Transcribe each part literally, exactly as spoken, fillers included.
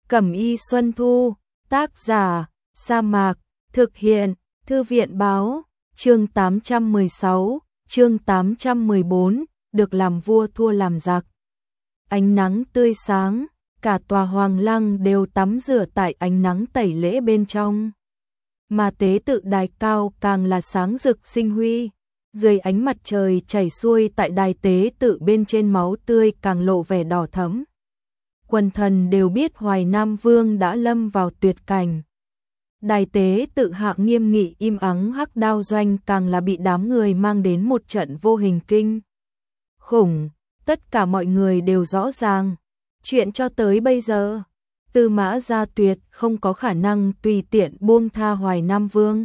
Cẩm y Xuân Thu, tác giả, Sa Mạc, thực hiện, Thư viện báo, chương tám trăm mười sáu, chương tám trăm mười bốn, được làm vua thua làm giặc. Ánh nắng tươi sáng, cả tòa hoàng lăng đều tắm rửa tại ánh nắng tẩy lễ bên trong. Mà tế tự đài cao càng là sáng rực sinh huy, dưới ánh mặt trời chảy xuôi tại đài tế tự bên trên máu tươi càng lộ vẻ đỏ thẫm. Quần thần đều biết Hoài Nam Vương đã lâm vào tuyệt cảnh. Đài tế tự hạ nghiêm nghị im ắng, hắc đao doanh càng là bị đám người mang đến một trận vô hình kinh khủng. Tất cả mọi người đều rõ ràng, chuyện cho tới bây giờ, Tư Mã Gia tuyệt không có khả năng tùy tiện buông tha Hoài Nam Vương.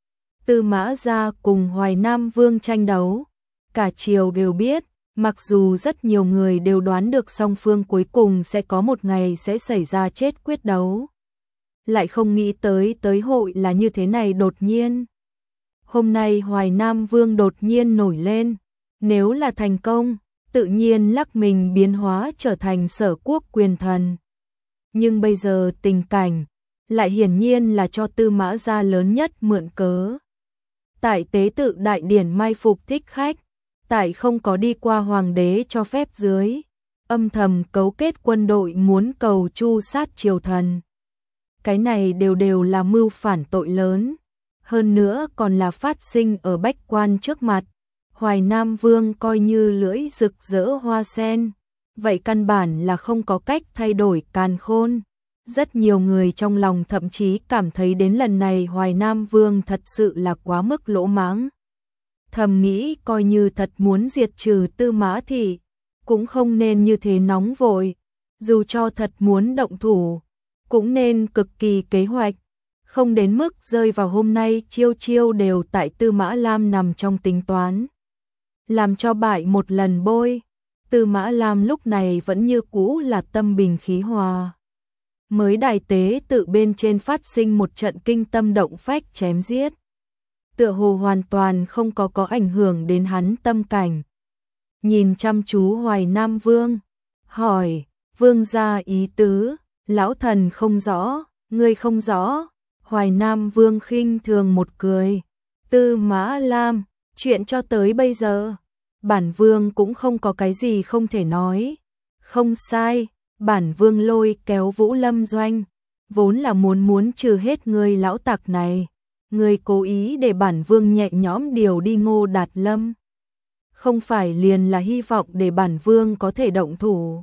Tư Mã Gia cùng Hoài Nam Vương tranh đấu, cả triều đều biết, mặc dù rất nhiều người đều đoán được song phương cuối cùng sẽ có một ngày sẽ xảy ra chết quyết đấu, lại không nghĩ tới tới hội là như thế này đột nhiên. Hôm nay Hoài Nam Vương đột nhiên nổi lên, nếu là thành công, tự nhiên lắc mình biến hóa trở thành sở quốc quyền thần. Nhưng bây giờ tình cảnh lại hiển nhiên là cho Tư Mã Gia lớn nhất mượn cớ. Tại tế tự đại điển mai phục thích khách, tại không có đi qua hoàng đế cho phép dưới, âm thầm cấu kết quân đội muốn cầu tru sát triều thần. Cái này đều đều là mưu phản tội lớn, hơn nữa còn là phát sinh ở bách quan trước mặt. Hoài Nam Vương coi như lưỡi rực rỡ hoa sen, vậy căn bản là không có cách thay đổi càn khôn. Rất nhiều người trong lòng thậm chí cảm thấy đến lần này Hoài Nam Vương thật sự là quá mức lỗ mãng. Thầm nghĩ coi như thật muốn diệt trừ Tư Mã Thị, cũng không nên như thế nóng vội, dù cho thật muốn động thủ, cũng nên cực kỳ kế hoạch, không đến mức rơi vào hôm nay chiêu chiêu đều tại Tư Mã Lam nằm trong tính toán. Làm cho bại một lần bôi, Tư Mã Lam lúc này vẫn như cũ là tâm bình khí hòa. Mới đài tế tự bên trên phát sinh một trận kinh tâm động phách chém giết, tựa hồ hoàn toàn không có có ảnh hưởng đến hắn tâm cảnh. Nhìn chăm chú Hoài Nam Vương, hỏi, vương gia ý tứ, lão thần không rõ, ngươi không rõ. Hoài Nam Vương khinh thường một cười, Tư Mã Lam, chuyện cho tới bây giờ, bản vương cũng không có cái gì không thể nói. Không sai, bản vương lôi kéo Vũ Lâm doanh, vốn là muốn muốn trừ hết ngươi lão tặc này. Ngươi cố ý để bản vương nhẹ nhõm điều đi Ngô Đạt Lâm, không phải liền là hy vọng để bản vương có thể động thủ.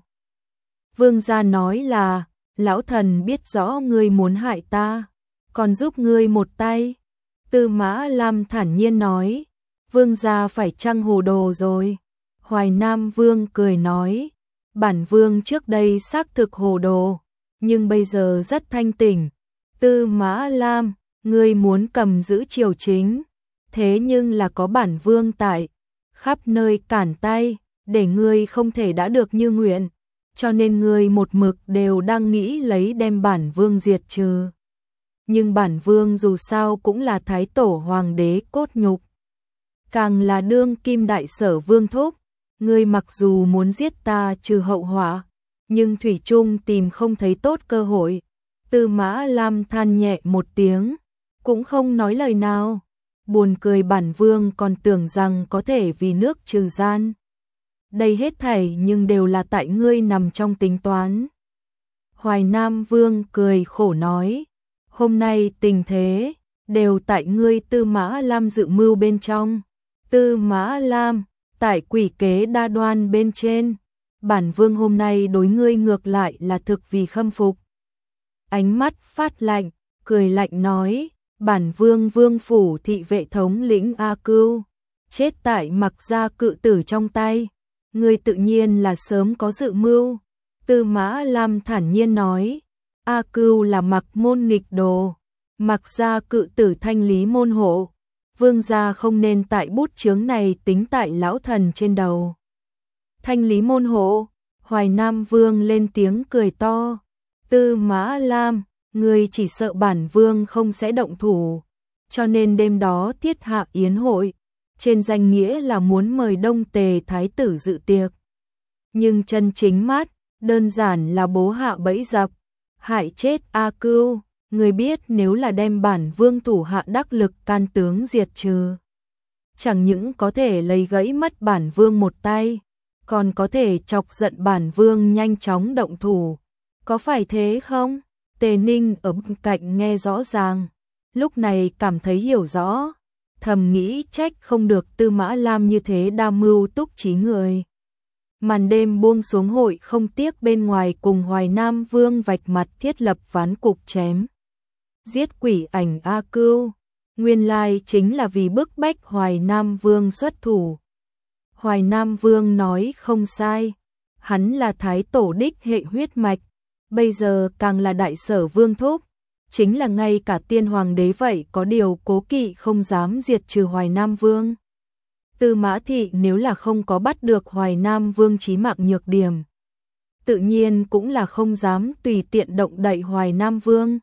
Vương gia nói là, lão thần biết rõ ngươi muốn hại ta, còn giúp ngươi một tay. Tư Mã Lam thản nhiên nói, vương gia phải chăng hồ đồ rồi. Hoài Nam Vương cười nói, bản vương trước đây xác thực hồ đồ, nhưng bây giờ rất thanh tỉnh. Tư Mã Lam, ngươi muốn cầm giữ triều chính, thế nhưng là có bản vương tại, khắp nơi cản tay, để ngươi không thể đã được như nguyện, cho nên ngươi một mực đều đang nghĩ lấy đem bản vương diệt trừ. Nhưng bản vương dù sao cũng là thái tổ hoàng đế cốt nhục, càng là đương kim đại sở vương thúc, ngươi mặc dù muốn giết ta trừ hậu họa, nhưng thủy chung tìm không thấy tốt cơ hội. Tư Mã Lam than nhẹ một tiếng, cũng không nói lời nào. Buồn cười, bản vương còn tưởng rằng có thể vì nước trừ gian. Đây hết thảy nhưng đều là tại ngươi nằm trong tính toán. Hoài Nam Vương cười khổ nói, hôm nay tình thế đều tại ngươi Tư Mã Lam dự mưu bên trong. Tư Mã Lam, tại quỷ kế đa đoan bên trên, bản vương hôm nay đối ngươi ngược lại là thực vì khâm phục. Ánh mắt phát lạnh, cười lạnh nói, bản vương vương phủ thị vệ thống lĩnh A Cưu, chết tại Mặc Gia cự tử trong tay, ngươi tự nhiên là sớm có dự mưu. Tư Mã Lam thản nhiên nói, A Cưu là Mặc môn nghịch đồ, Mặc Gia cự tử thanh lý môn hộ, vương gia không nên tại bút chướng này tính tại lão thần trên đầu. Thanh lý môn hộ, Hoài Nam Vương lên tiếng cười to, Tư Mã Lam, ngươi chỉ sợ bản vương không sẽ động thủ, cho nên đêm đó thiết hạ yến hội, trên danh nghĩa là muốn mời Đông Tề thái tử dự tiệc. Nhưng chân chính mát, đơn giản là bố hạ bẫy dập, hại chết A Cưu, người biết nếu là đem bản vương thủ hạ đắc lực can tướng diệt trừ, chẳng những có thể lấy gãy mất bản vương một tay, còn có thể chọc giận bản vương nhanh chóng động thủ, có phải thế không? Tề Ninh ở bên cạnh nghe rõ ràng, lúc này cảm thấy hiểu rõ, thầm nghĩ trách không được Tư Mã Lam như thế đa mưu túc trí người. Màn đêm buông xuống, hội không tiếc bên ngoài cùng Hoài Nam Vương vạch mặt thiết lập ván cục chém giết quỷ ảnh A Cưu, nguyên lai chính là vì bức bách Hoài Nam Vương xuất thủ. Hoài Nam Vương nói không sai, hắn là thái tổ đích hệ huyết mạch, bây giờ càng là đại sở vương thúc, chính là ngay cả tiên hoàng đế vậy có điều cố kỵ không dám diệt trừ Hoài Nam Vương. Tư Mã Thị nếu là không có bắt được Hoài Nam Vương chí mạng nhược điểm, tự nhiên cũng là không dám tùy tiện động đậy Hoài Nam Vương.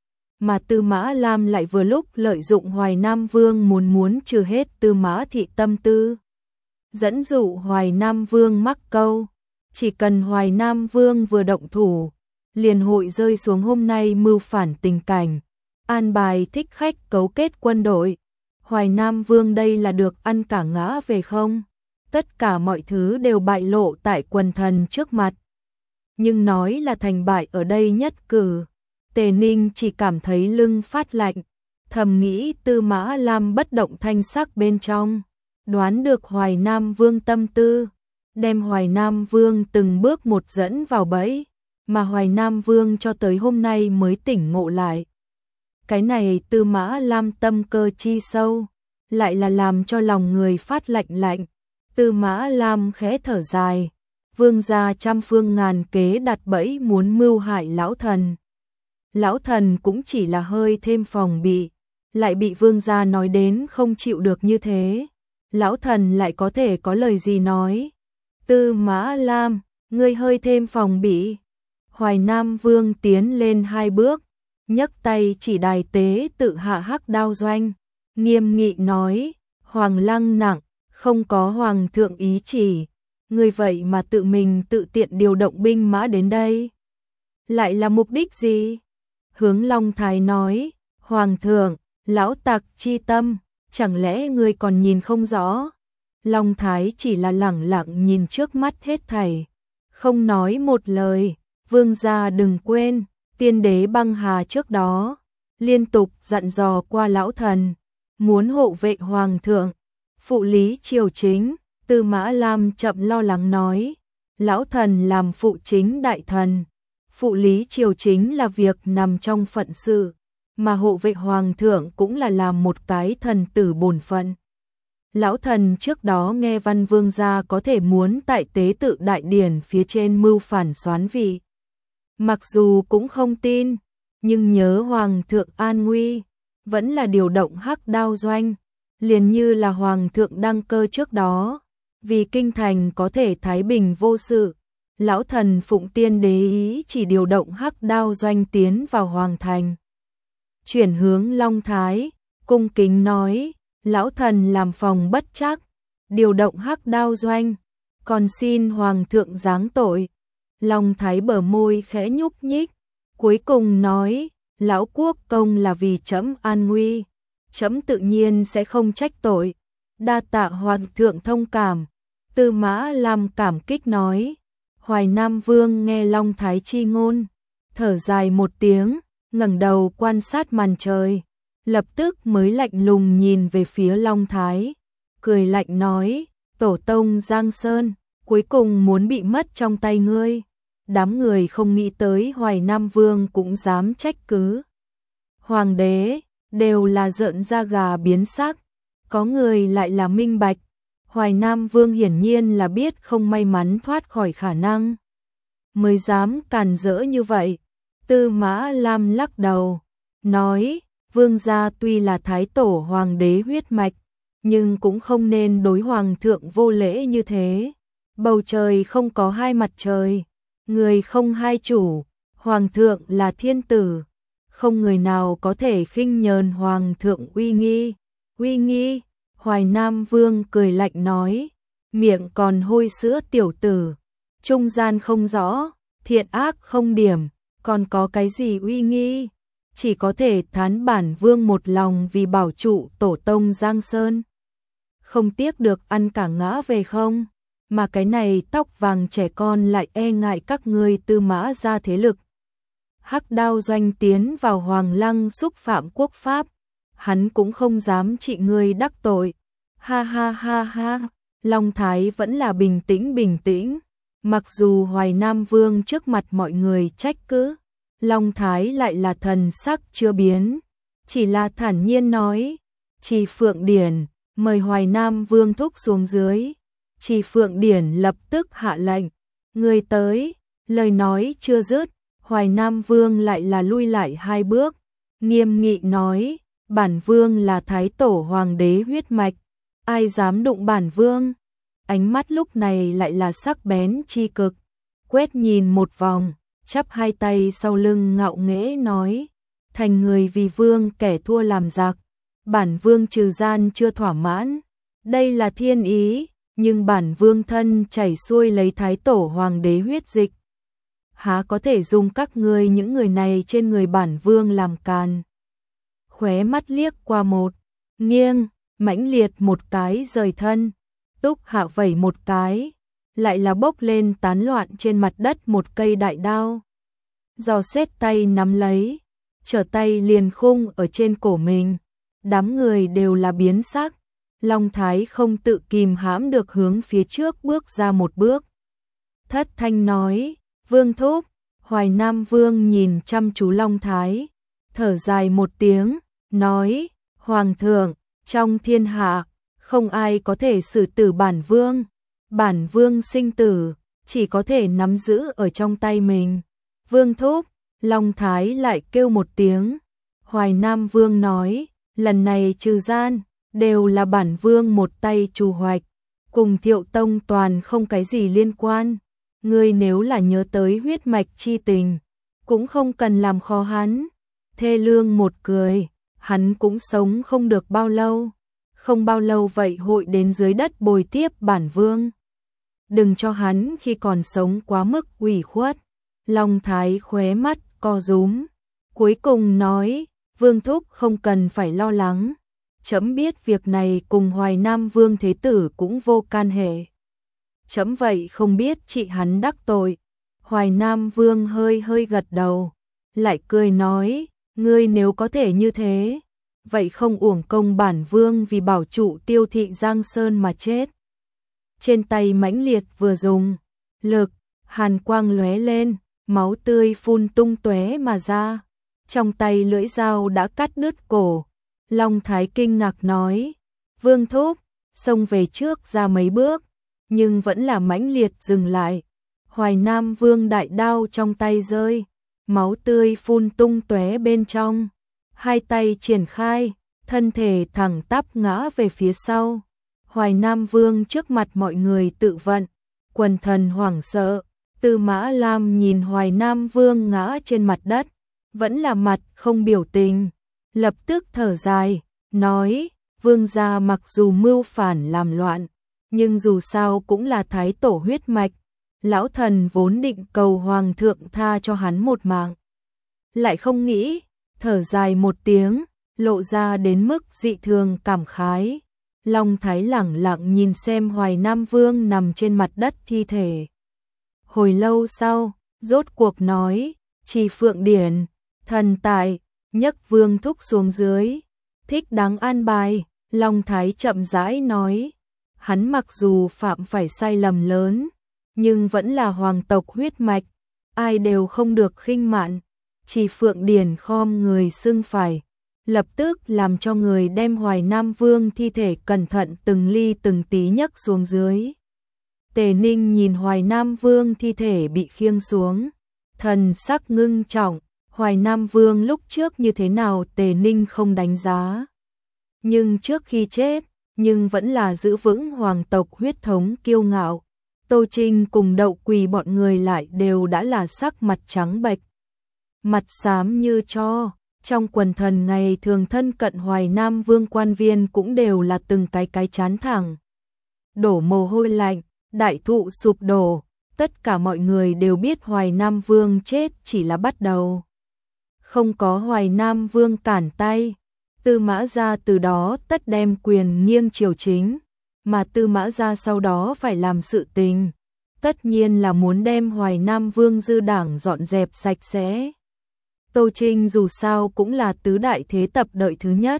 Mà Tư Mã Lam lại vừa lúc lợi dụng Hoài Nam Vương muốn muốn trừ hết Tư Mã Thị tâm tư, dẫn dụ Hoài Nam Vương mắc câu, chỉ cần Hoài Nam Vương vừa động thủ, liền hội rơi xuống hôm nay mưu phản tình cảnh, an bài thích khách cấu kết quân đội. Hoài Nam Vương đây là được ăn cả ngã về không? Tất cả mọi thứ đều bại lộ tại quần thần trước mặt. Nhưng nói là thành bại ở đây nhất cử, Tề Ninh chỉ cảm thấy lưng phát lạnh, thầm nghĩ Tư Mã Lam bất động thanh sắc bên trong, đoán được Hoài Nam Vương tâm tư, đem Hoài Nam Vương từng bước một dẫn vào bẫy, mà Hoài Nam Vương cho tới hôm nay mới tỉnh ngộ lại. Cái này Tư Mã Lam tâm cơ chi sâu, lại là làm cho lòng người phát lạnh lạnh. Tư Mã Lam khẽ thở dài, vương gia trăm phương ngàn kế đặt bẫy muốn mưu hại lão thần. Lão thần cũng chỉ là hơi thêm phòng bị, lại bị vương gia nói đến không chịu được như thế. Lão thần lại có thể có lời gì nói? Tư Mã Lam, ngươi hơi thêm phòng bị. Hoài Nam Vương tiến lên hai bước, nhấc tay chỉ đài tế tự hạ hắc đao doanh, nghiêm nghị nói, Hoàng Lăng nặng, không có Hoàng thượng ý chỉ, ngươi vậy mà tự mình tự tiện điều động binh mã đến đây. Lại là mục đích gì? Hướng Long Thái nói, Hoàng thượng, lão tặc chi tâm, chẳng lẽ ngươi còn nhìn không rõ? Long Thái chỉ là lẳng lặng nhìn trước mắt hết thảy, không nói một lời. Vương gia đừng quên, tiên đế băng hà trước đó, liên tục dặn dò qua lão thần, muốn hộ vệ hoàng thượng, phụ lý triều chính. Tư Mã Lam chậm lo lắng nói, lão thần làm phụ chính đại thần, phụ lý triều chính là việc nằm trong phận sự, mà hộ vệ hoàng thượng cũng là làm một cái thần tử bổn phận. Lão thần trước đó nghe Văn Vương gia có thể muốn tại tế tự đại điển phía trên mưu phản soán vị, mặc dù cũng không tin, nhưng nhớ Hoàng thượng an nguy, vẫn là điều động hắc đao doanh, liền như là Hoàng thượng đăng cơ trước đó, vì kinh thành có thể thái bình vô sự, lão thần phụng tiên đế ý chỉ điều động hắc đao doanh tiến vào Hoàng thành. Chuyển hướng Long Thái, cung kính nói, lão thần làm phòng bất trắc, điều động hắc đao doanh, còn xin Hoàng thượng giáng tội. Long Thái bờ môi khẽ nhúc nhích, cuối cùng nói, lão quốc công là vì trẫm an nguy, trẫm tự nhiên sẽ không trách tội, đa tạ Hoàng thượng thông cảm. Tư Mã Lam cảm kích nói. Hoài Nam Vương nghe Long Thái chi ngôn, thở dài một tiếng, ngẩng đầu quan sát màn trời, lập tức mới lạnh lùng nhìn về phía Long Thái, cười lạnh nói, tổ tông Giang Sơn, cuối cùng muốn bị mất trong tay ngươi. Đám người không nghĩ tới Hoài Nam Vương cũng dám trách cứ Hoàng đế, đều là rợn da gà biến sắc, có người lại là minh bạch. Hoài Nam Vương hiển nhiên là biết không may mắn thoát khỏi khả năng, mới dám càn rỡ như vậy. Tư Mã Lam lắc đầu, nói, vương gia tuy là thái tổ hoàng đế huyết mạch, nhưng cũng không nên đối hoàng thượng vô lễ như thế. Bầu trời không có hai mặt trời, người không hai chủ, hoàng thượng là thiên tử, không người nào có thể khinh nhờn hoàng thượng uy nghi. Uy nghi? Hoài Nam Vương cười lạnh nói, miệng còn hôi sữa tiểu tử, trung gian không rõ, thiện ác không điểm, còn có cái gì uy nghi, chỉ có thể thán bản vương một lòng vì bảo trụ tổ tông Giang Sơn. Không tiếc được ăn cả ngã về không, mà cái này tóc vàng trẻ con lại e ngại các ngươi Tư Mã gia thế lực. Hắc Đao Doanh tiến vào Hoàng Lăng xúc phạm quốc pháp, hắn cũng không dám trị ngươi đắc tội. Ha ha ha ha, Long Thái vẫn là bình tĩnh bình tĩnh, mặc dù Hoài Nam Vương trước mặt mọi người trách cứ, Long Thái lại là thần sắc chưa biến, chỉ là thản nhiên nói, Trì Phượng Điển, mời Hoài Nam Vương thúc xuống dưới. Trì Phượng Điển lập tức hạ lệnh, người tới, lời nói chưa dứt, Hoài Nam Vương lại là lui lại hai bước, nghiêm nghị nói, bản vương là thái tổ hoàng đế huyết mạch, ai dám đụng bản vương. Ánh mắt lúc này lại là sắc bén chi cực, quét nhìn một vòng, chắp hai tay sau lưng ngạo nghễ nói, thành người vì vương kẻ thua làm giặc, bản vương trừ gian chưa thỏa mãn, đây là thiên ý, nhưng bản vương thân chảy xuôi lấy thái tổ hoàng đế huyết dịch, há có thể dùng các ngươi những người này trên người bản vương làm càn. Khóe mắt liếc qua một, nghiêng, mãnh liệt một cái rời thân, Túc Hạ vẩy một cái, lại là bốc lên tán loạn trên mặt đất một cây đại đao. Giò xét tay nắm lấy, trở tay liền khung ở trên cổ mình, đám người đều là biến sắc, Long Thái không tự kìm hãm được hướng phía trước bước ra một bước. Thất thanh nói, Vương thúc. Hoài Nam Vương nhìn chăm chú Long Thái, thở dài một tiếng, nói, Hoàng thượng, trong thiên hạ, không ai có thể xử tử bản vương, bản vương sinh tử, chỉ có thể nắm giữ ở trong tay mình. Vương thúc. Long Thái lại kêu một tiếng, Hoài Nam Vương nói, lần này trừ gian, đều là bản vương một tay chủ hoạch, cùng Thiệu Tông toàn không cái gì liên quan. Ngươi nếu là nhớ tới huyết mạch chi tình, cũng không cần làm khó hắn. Thê Lương một cười, hắn cũng sống không được bao lâu, không bao lâu vậy hội đến dưới đất bồi tiếp bản vương. Đừng cho hắn khi còn sống quá mức ủy khuất. Long Thái khóe mắt co rúm, cuối cùng nói, Vương thúc không cần phải lo lắng, trẫm biết việc này cùng Hoài Nam Vương thế tử cũng vô can hệ. Chấm vậy không biết chị hắn đắc tội. Hoài Nam Vương hơi hơi gật đầu, lại cười nói, ngươi nếu có thể như thế, vậy không uổng công bản vương vì bảo trụ Tiêu thị Giang Sơn mà chết. Trên tay mãnh liệt vừa dùng lực, hàn quang lóe lên, máu tươi phun tung tóe mà ra, trong tay lưỡi dao đã cắt đứt cổ. Long Thái kinh ngạc nói, Vương thúc, xông về trước ra mấy bước, nhưng vẫn là mãnh liệt dừng lại. Hoài Nam Vương đại đao trong tay rơi, máu tươi phun tung tóe bên trong, hai tay triển khai, thân thể thẳng tắp ngã về phía sau. Hoài Nam Vương trước mặt mọi người tự vận, quần thần hoảng sợ. Tư Mã Lam nhìn Hoài Nam Vương ngã trên mặt đất, vẫn là mặt không biểu tình, lập tức thở dài, nói, vương gia mặc dù mưu phản làm loạn, nhưng dù sao cũng là thái tổ huyết mạch, lão thần vốn định cầu hoàng thượng tha cho hắn một mạng. Lại không nghĩ, thở dài một tiếng, lộ ra đến mức dị thường cảm khái. Long Thái lẳng lặng nhìn xem Hoài Nam Vương nằm trên mặt đất thi thể. Hồi lâu sau, rốt cuộc nói, Trì Phượng Điển, thần tại, nhấc Vương thúc xuống dưới, thích đáng an bài. Long Thái chậm rãi nói, hắn mặc dù phạm phải sai lầm lớn, nhưng vẫn là hoàng tộc huyết mạch, ai đều không được khinh mạn. Trì Phượng Điển khom người xưng phải, lập tức làm cho người đem Hoài Nam Vương thi thể cẩn thận từng ly từng tí nhấc xuống dưới. Tề Ninh nhìn Hoài Nam Vương thi thể bị khiêng xuống, thần sắc ngưng trọng. Hoài Nam Vương lúc trước như thế nào Tề Ninh không đánh giá, nhưng trước khi chết, nhưng vẫn là giữ vững hoàng tộc huyết thống kiêu ngạo. Tô Trinh cùng Đậu Quỳ bọn người lại đều đã là sắc mặt trắng bệch, mặt xám như tro. Trong quần thần ngày thường thân cận Hoài Nam Vương quan viên cũng đều là từng cái cái chán thẳng, đổ mồ hôi lạnh. Đại thụ sụp đổ, Tất cả mọi người đều biết Hoài Nam Vương chết chỉ là bắt đầu. Không có Hoài Nam Vương cản tay, Tư Mã Gia từ đó tất đem quyền nghiêng triều chính, mà Tư Mã Gia sau đó phải làm sự tình, tất nhiên là muốn đem Hoài Nam Vương dư đảng dọn dẹp sạch sẽ. Tô Trinh dù sao cũng là tứ đại thế tập đợi thứ nhất.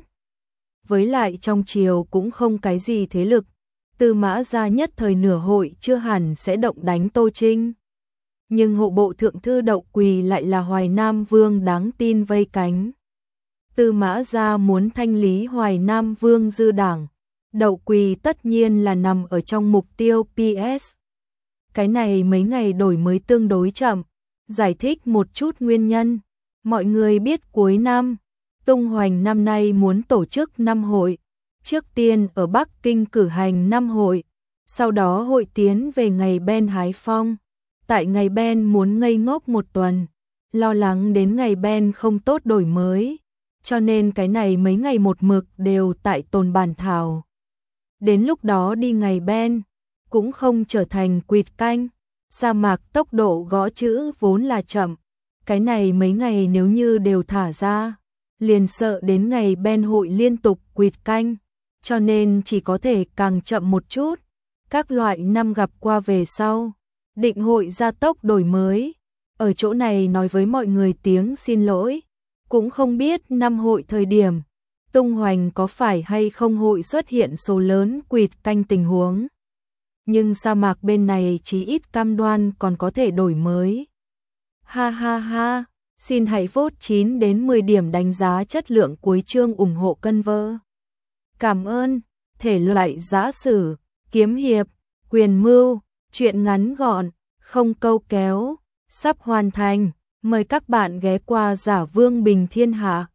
Với lại trong triều cũng không cái gì thế lực, Tư Mã Gia nhất thời nửa hội chưa hẳn sẽ động đánh Tô Trinh. Nhưng hộ bộ thượng thư Đậu Quỳ lại là Hoài Nam Vương đáng tin vây cánh. Tư Mã Gia muốn thanh lý Hoài Nam Vương dư đảng, Đậu Quỳ tất nhiên là nằm ở trong mục tiêu pê ét. Cái này mấy ngày đổi mới tương đối chậm, giải thích một chút nguyên nhân. Mọi người biết cuối năm, Tung Hoành năm nay muốn tổ chức năm hội, trước tiên ở Bắc Kinh cử hành năm hội, sau đó hội tiến về ngày Ben hái phong. Tại ngày Ben muốn ngây ngốc một tuần, lo lắng đến ngày Ben không tốt đổi mới, cho nên cái này mấy ngày một mực đều tại tồn bản thảo. Đến lúc đó đi ngày Ben, cũng không trở thành quỵt canh, sa mạc tốc độ gõ chữ vốn là chậm, cái này mấy ngày nếu như đều thả ra, liền sợ đến ngày Ben hội liên tục quỵt canh, cho nên chỉ có thể càng chậm một chút. Các loại năm gặp qua về sau, định hội gia tốc đổi mới. Ở chỗ này nói với mọi người tiếng xin lỗi, cũng không biết năm hội thời điểm, Tung Hoành có phải hay không hội xuất hiện số lớn quỵt canh tình huống. Nhưng sa mạc bên này chí ít cam đoan còn có thể đổi mới. Ha ha ha, xin hãy vote chín đến mười điểm đánh giá chất lượng cuối chương ủng hộ cân vơ. Cảm ơn, thể loại giã sử, kiếm hiệp, quyền mưu, truyện ngắn gọn, không câu kéo, sắp hoàn thành, mời các bạn ghé qua Giả Vương Bình Thiên Hạ.